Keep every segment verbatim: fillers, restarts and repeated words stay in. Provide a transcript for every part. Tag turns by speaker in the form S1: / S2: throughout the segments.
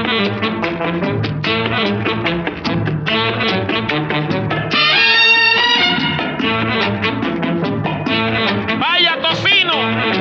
S1: Vaya tocino.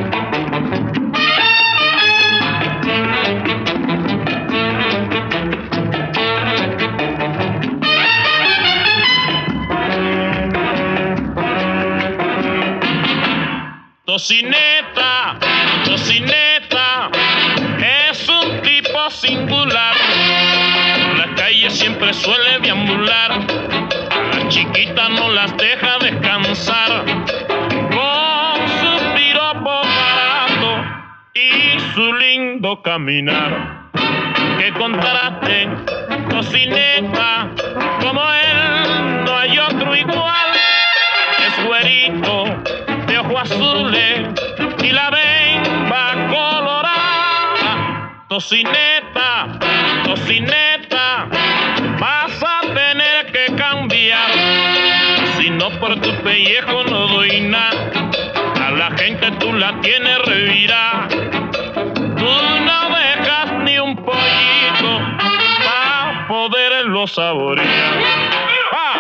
S1: Tocineta, Tocineta, es un tipo singular. Por la calle siempre suele deambular. A las chiquitas no las deja descansar. Con su piropo barato y su lindo caminar. Que contraste, Tocineta, como él no hay otro igual. Es güerito, de ojos azules y la bemba colorada. Tocineta, Tocineta, vas a tener que cambiar. Si no por tu pellejo no doy nada. A la gente tú la tienes revirada. Tú no dejas ni un pollito para poderlo saborear. ¡Ah!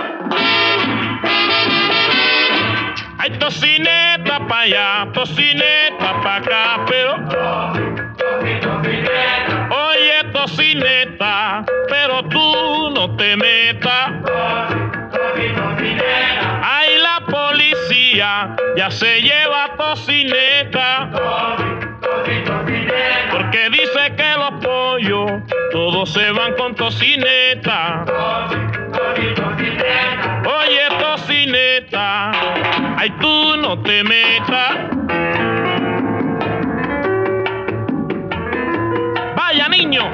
S1: Ay, Tocineta pa' allá, Tocineta pa' acá, pero... Oye, Tocineta, pero tú no te metas. Ay, la policía ya se lleva a Tocineta. Porque dice que los pollos todos se van con Tocineta. Oye, Tocineta, ay, tú no te metas. Vaya, niño.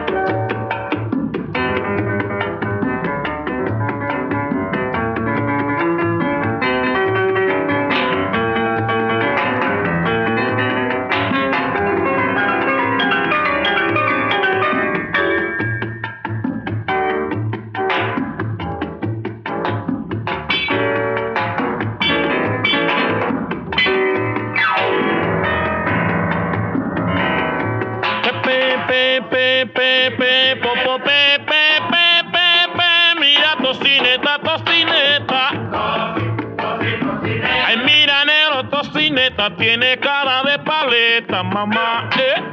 S1: Pe, pe, pe, pe, po, po, pe, pe, pe, pe, pe, mira Tocineta, Tocineta. Ay, mira negro, Tocineta tiene cara de paleta, mamá, eh.